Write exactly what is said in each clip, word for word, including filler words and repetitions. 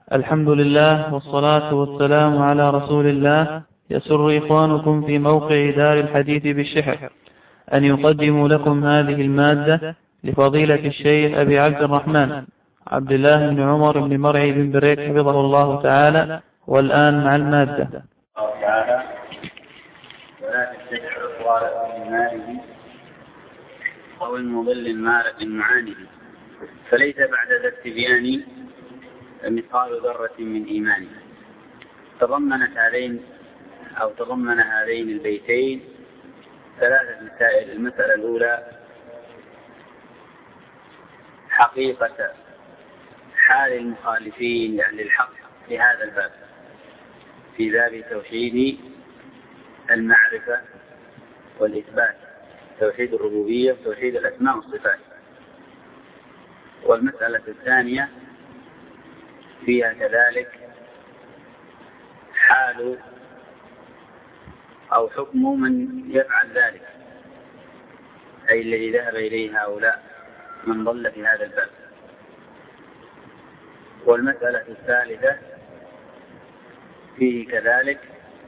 الحمد لله والصلاة والسلام على رسول الله. يسر إخوانكم في موقع دار الحديث بالشحر أن يقدموا لكم هذه المادة لفضيلة الشيخ أبي عبد الرحمن عبد الله بن عمر بن مرعي بن بريك حفظه الله تعالى. والآن مع المادة. الله تعالى: ولا تتبع أقوال أهل ماله أو المضل المارق المعاني، فليس بعد ذا التبيان مثقال ذرة من إيمان. تضمنت هذين أو تضمن هذين البيتين ثلاثة مسائل. المسألة الأولى حقيقة حال المخالفين لأهل الحق في هذا الباب، في باب توحيد المعرفة والإثبات، توحيد الربوبية وتوحيد الأسماء والصفات. والمسألة الثانية فيها كذلك حال أو حكم من يفعل ذلك، أي الذي ذهب إليه هؤلاء من ضل في هذا الباب. والمسألة الثالثة فيه كذلك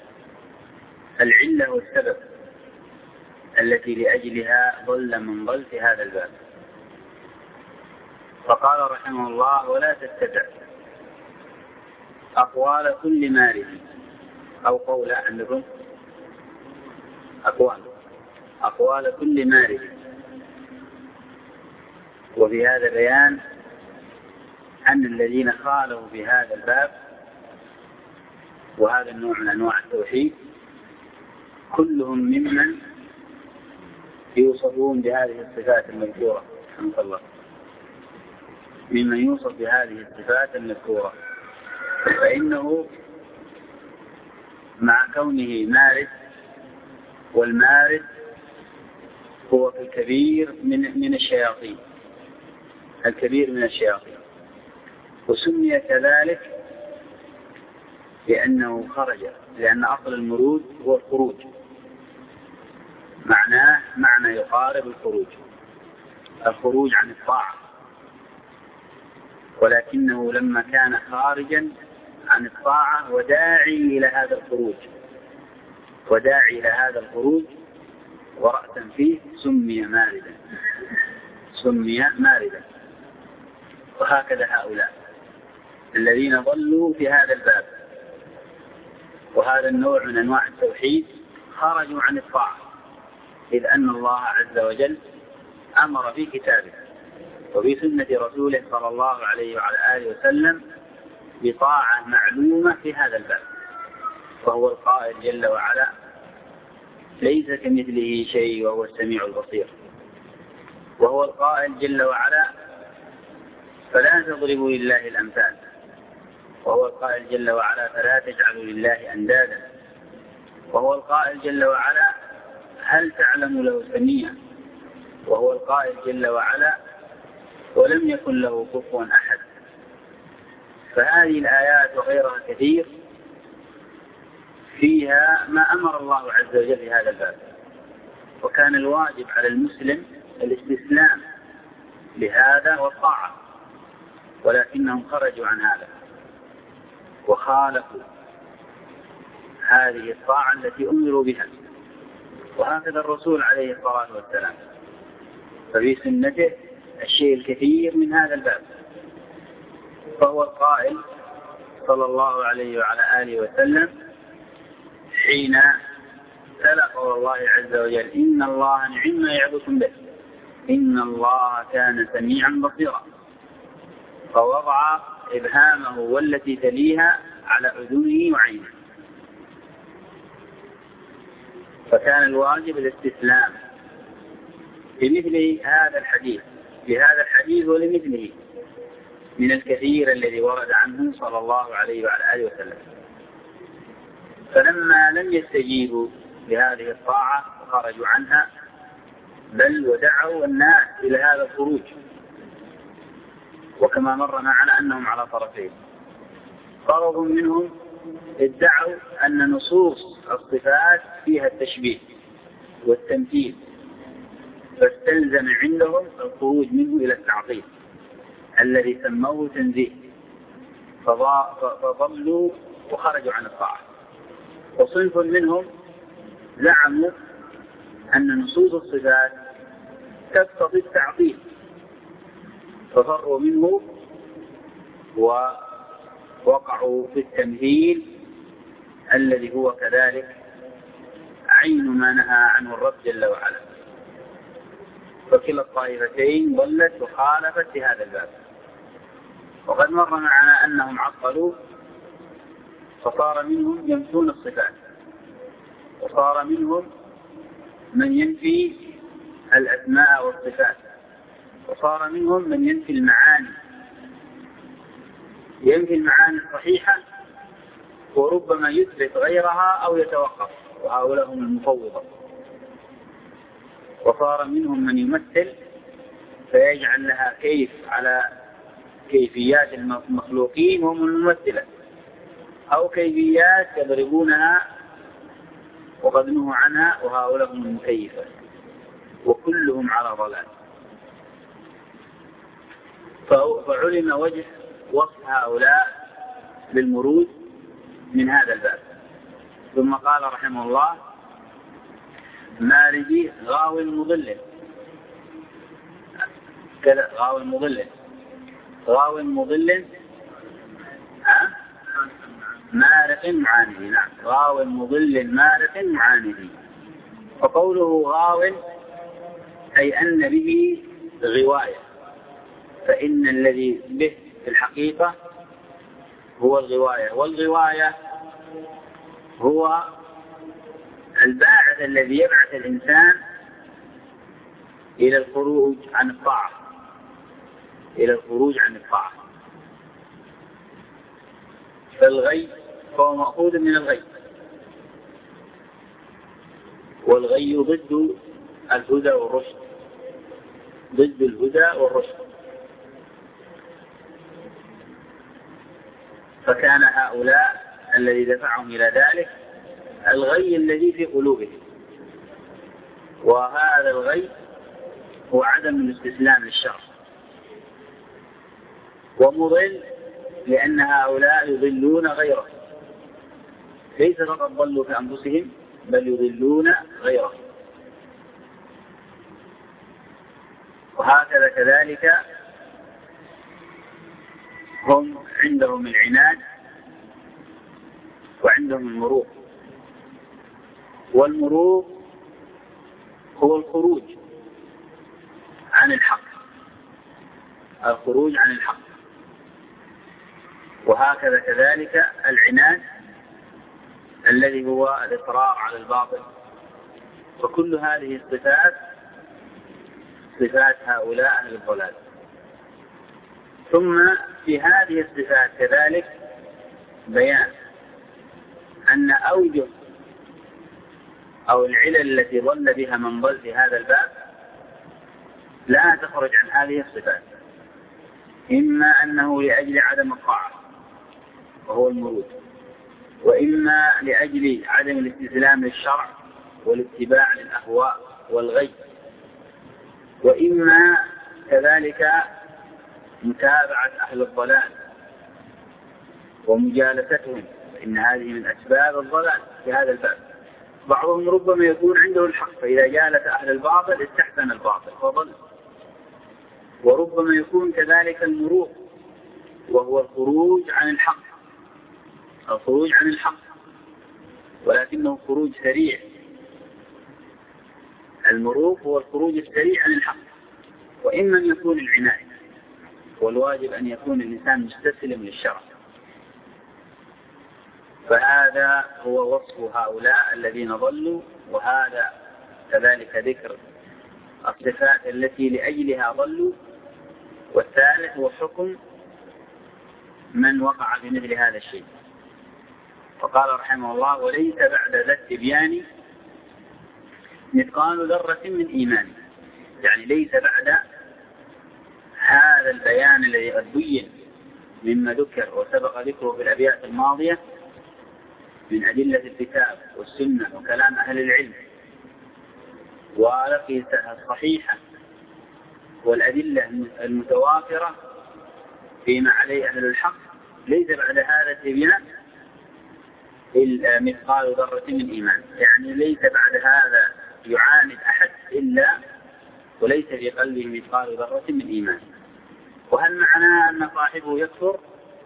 العلة والسبب التي لأجلها ضل من ضل في هذا الباب. فقال رحمه الله: ولا تتبع أقوال كل مارد، أو قول عندكم أقوال أقوال كل مارد. وفي هذا بيان أن الذين خالوا في هذا الباب وهذا النوع من أنواع التوحيد كلهم ممن يوصفون بهذه الصفات المذكورة، رحمه الله، ممن يوصف بهذه الصفات المذكورة. فإنه مع كونه مارد، والمارد هو الكبير من من الشياطين، الكبير من الشياطين، وسمي كذلك لأنه خرج، لأن أصل المرود هو الخروج، معناه معنى يقارب الخروج، الخروج عن الطاعة. ولكنه لما كان خارجا عن الطاعة وداعي إلى هذا الخروج وداعي إلى هذا الخروج ورأسا فيه سمي ماردا سمي ماردا وهكذا هؤلاء الذين ضلوا في هذا الباب وهذا النوع من أنواع التوحيد خرجوا عن الطاعة، إذ أن الله عز وجل أمر في كتابه وفي سنة رسوله صلى الله عليه وعلى آله وسلم بطاعة معلومة في هذا الباب. فهو القائل جل وعلا: ليس كمثله شيء وهو السميع البصير. وهو القائل جل وعلا: فلا تضربوا لله الأمثال. وهو القائل جل وعلا: فلا تجعلوا لله أندادا. وهو القائل جل وعلا: هل تعلم له سميا. وهو القائل جل وعلا: ولم يكن له كفوا أحد. فهذه الآيات وغيرها كثير فيها ما أمر الله عز وجل في هذا الباب، وكان الواجب على المسلم الاستسلام لهذا والطاعة، ولكنهم خرجوا عن هذا وخالفوا هذه الطاعة التي أمروا بها. وهكذا الرسول عليه الصلاة والسلام، ففي سنته الشيء الكثير من هذا الباب. فهو القائل صلى الله عليه وعلى آله وسلم حين تلا قول الله عز وجل: إن الله نعم ما يعظكم به إن الله كان سميعا بصيرا، فوضع إبهامه والتي تليها على أذنه وعينه. فكان الواجب الاستسلام بمثل هذا الحديث بهذا الحديث ولمثله من الكثير الذي ورد عنه صلى الله عليه وعلى آله وسلم. فلما لم يستجيبوا لهذه الطاعة خرجوا عنها، بل ودعوا الناس إلى هذا الخروج. وكما مر معنا أنهم على طرفين: فرض منهم ادعوا أن نصوص الصفات فيها التشبيه والتمثيل، فاستلزم عندهم الخروج منه إلى التعطيل الذي سموه تنزيه، فضلوا وخرجوا عن الطاعة. وصنف منهم زعموا أن نصوص الصفات تقتضي التعطيل ففروا منه ووقعوا في التمثيل الذي هو كذلك عين ما نهى عنه الرب جل وعلا. فكلا الطائفتين ضلت وخالفت في هذا الباب. وقد مر معنا أنهم عطلوا فصار منهم ينفون الصفات، وصار منهم من ينفي الأسماء والصفات، وصار منهم من ينفي المعاني، ينفي المعاني الصحيحة وربما يثبت غيرها أو يتوقف، وهؤلاء هم المفوضة. وصار منهم من يمثل فيجعل لها كيف على كيفيات المخلوقين وهم الممثلة، أو كيفيات يضربونها وقد نهوا عنها وهؤلاء هم المكيفة، وكلهم على ضلال. فعلم وجه وصف هؤلاء بالمرود من هذا الباب. ثم قال رحمه الله: مارد غاو مضل، كذا غاو مضل، غاو مضل مارق معاند. نعم، غاو مضل مارق معاند. وقوله غاو أي أن به غواية، فإن الذي به في الحقيقة هو الغواية، والغواية هو الباعث الذي يبعث الإنسان إلى الخروج عن الطاعة، إلى الخروج عن الطاعة. فالغي فهو مأخوذ من الغي، والغي ضد الهدى والرشد، ضد الهدى والرشد. فكان هؤلاء الذي دفعهم إلى ذلك الغي الذي في قلوبهم، وهذا الغي هو عدم الاستسلام للشر. ومضل لأن هؤلاء يضلون غيره، ليس فقط ضلوا في أنفسهم بل يضلون غيره. وهكذا كذلك هم عندهم العناد وعندهم المروق. والمروق هو الخروج عن الحق، الخروج عن الحق. وهكذا كذلك العناد الذي هو الإصرار على الباطل. فكل هذه الصفات صفات هؤلاء أهل الضلال. ثم في هذه الصفات كذلك بيان أن أوجه أو العلل التي ضل بها من ضل في هذا الباب لا تخرج عن هذه الصفات، إما أنه لأجل عدم الطاعة وهو المرود، وإما لأجل عدم الاستسلام للشرع والاتباع للأهواء والغي، وإما كذلك متابعة أهل الضلال ومجالستهم، إن هذه من أسباب الضلال في هذا الباب. بعضهم ربما يكون عنده الحق فإذا جالس أهل الباطل استحسن الباطل فضل، وربما يكون كذلك المروق وهو الخروج عن الحق، الخروج عن الحق ولكنه خروج سريع. المروق هو الخروج السريع عن الحق. وإما أن يكون العناية، والواجب أن يكون الإنسان مستسلم للشرع. فهذا هو وصف هؤلاء الذين ضلوا، وهذا كذلك ذكر الصفات التي لأجلها ضلوا. والثالث هو حكم من وقع في مثل هذا الشيء. فقال رحمه الله: وليس بعد ذا التبيان مثقال ذرة من إيمان. يعني ليس بعد هذا البيان الذي قد بين مما ذكر وسبق ذكره في الأبيات الماضية من أدلة الكتاب والسنة وكلام أهل العلم والأقيسة الصحيحة والأدلة المتوافرة فيما عليه أهل الحق، ليس بعد هذا التبيان إلا مثقال ذرة من إيمان، يعني ليس بعد هذا يعاند أحد إلا وليس في قلبه مثقال ذرة من إيمان. وهل معناه أن صاحبه يكفر؟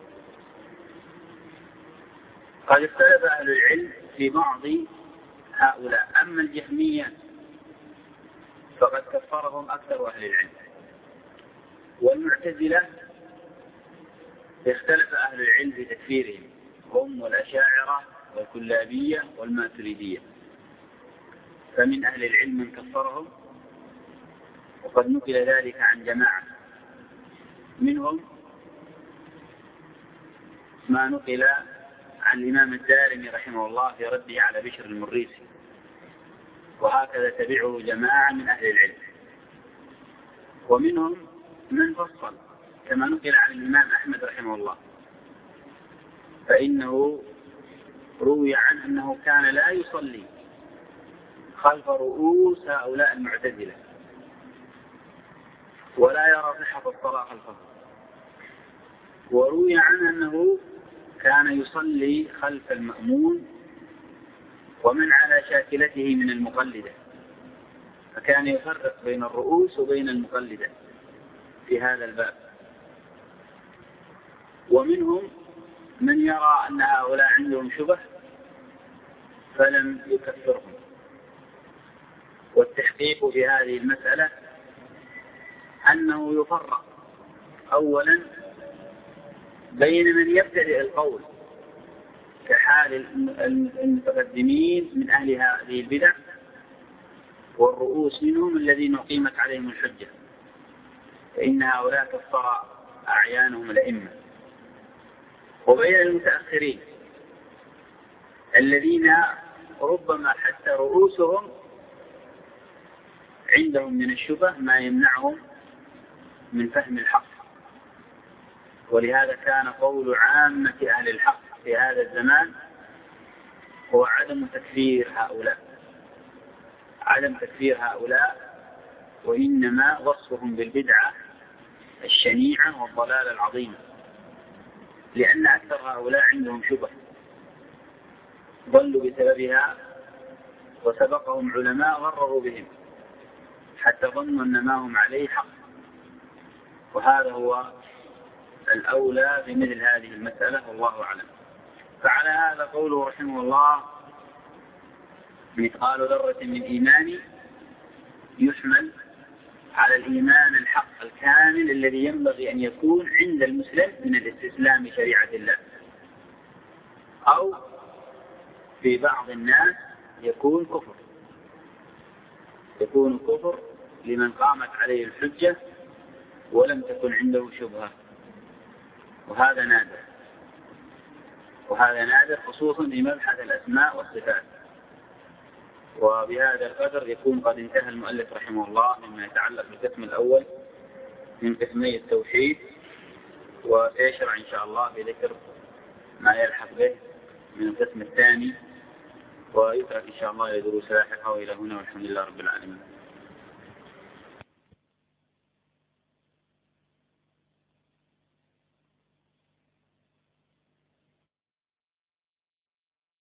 قد اختلف أهل العلم في بعض هؤلاء. أما الجهمية فقد كفرهم أكثر أهل العلم، والمعتزلة اختلف أهل العلم في تكفيرهم، هم والأشاعرة والكلابية والماتريدية. فمن أهل العلم من كفرهم، وقد نقل ذلك عن جماعة منهم ما نقل عن الإمام الدارمي رحمه الله في رده على بشر المريسي، وهكذا تبعه جماعة من أهل العلم. ومنهم من فصل كما نقل عن الإمام أحمد رحمه الله، فإنه روي عنه أنه كان لا يصلي خلف رؤوس هؤلاء المعتزلة ولا يرى صحة الصلاة خلفه. وروي عنه أنه كان يصلي خلف المأمون ومن على شاكلته من المقلدة، فكان يفرق بين الرؤوس وبين المقلدة في هذا الباب. ومنهم من يرى أن هؤلاء عندهم شبه فلم يكفرهم. والتحقيق في هذه المسألة أنه يفرق أولا بين من يبتدئ القول كحال المتقدمين من أهل هذه البدع والرؤوس منهم الذين أقيمت عليهم الحجة، فإن هؤلاء كفر أعيانهم الأئمة، وبين المتأخرين الذين ربما حتى رؤوسهم عندهم من الشبه ما يمنعهم من فهم الحق. ولهذا كان قول عامة أهل الحق في هذا الزمان هو عدم تكفير هؤلاء عدم تكفير هؤلاء وإنما وصفهم بالبدعة الشنيعة والضلال العظيم، لأن أكثر هؤلاء عندهم شبه ضلوا بسببها، وسبقهم علماء غرروا بهم حتى ظنوا أن ما هم عليه حق. وهذا هو الأولى بمثل هذه المسألة، والله أعلم. فعلى هذا قوله رحمه الله مثقال ذرة من إيمان يحمل على الإيمان الحق الكامل الذي ينبغي أن يكون عند المسلم من الاستسلام لشريعة الله، أو في بعض الناس يكون كفر يكون كفر لمن قامت عليه الحجة ولم تكن عنده شبهة، وهذا نادر وهذا نادر خصوصا في مبحث الأسماء والصفات. وبهذا القدر يكون قد انتهى المؤلف رحمه الله مما يتعلق بالقسم الأول من قسمي التوحيد، وسيشرع إن شاء الله بذكر ما يلحق به من القسم الثاني، ويترك إن شاء الله لدروس لاحقة. وإلى هنا والحمد لله رب العالمين.